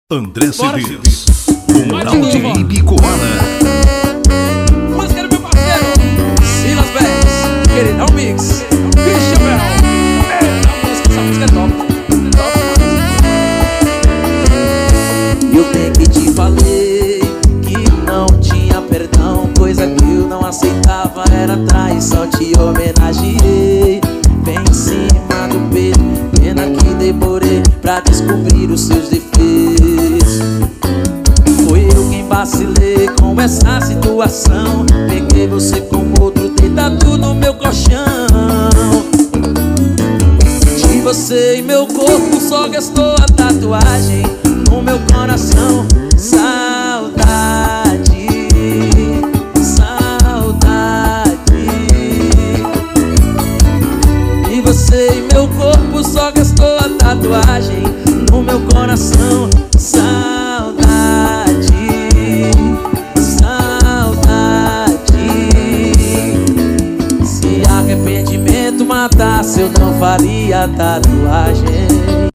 André Cedeiros, Ronaldo e Bicoala. Mas quero meu parceiro Silas Bass, queridão mix, Christian Bell. Essa música é top. Eu bem que te falei que não tinha perdão, coisa que eu não aceitava era traição. Te homenageei bem em cima do peito, pena que demorei pra descobrir os seus defeitos. Foi eu quem vacilei com essa situação, peguei você com outro deitado no meu colchão. De você e meu corpo só restou a tatuagem no meu coração. Saudade, saudade. De você e meu corpo só restou a tatuagem no meu coração. Saudade, saudade. Se arrependimento matasse, eu não faria tatuagem.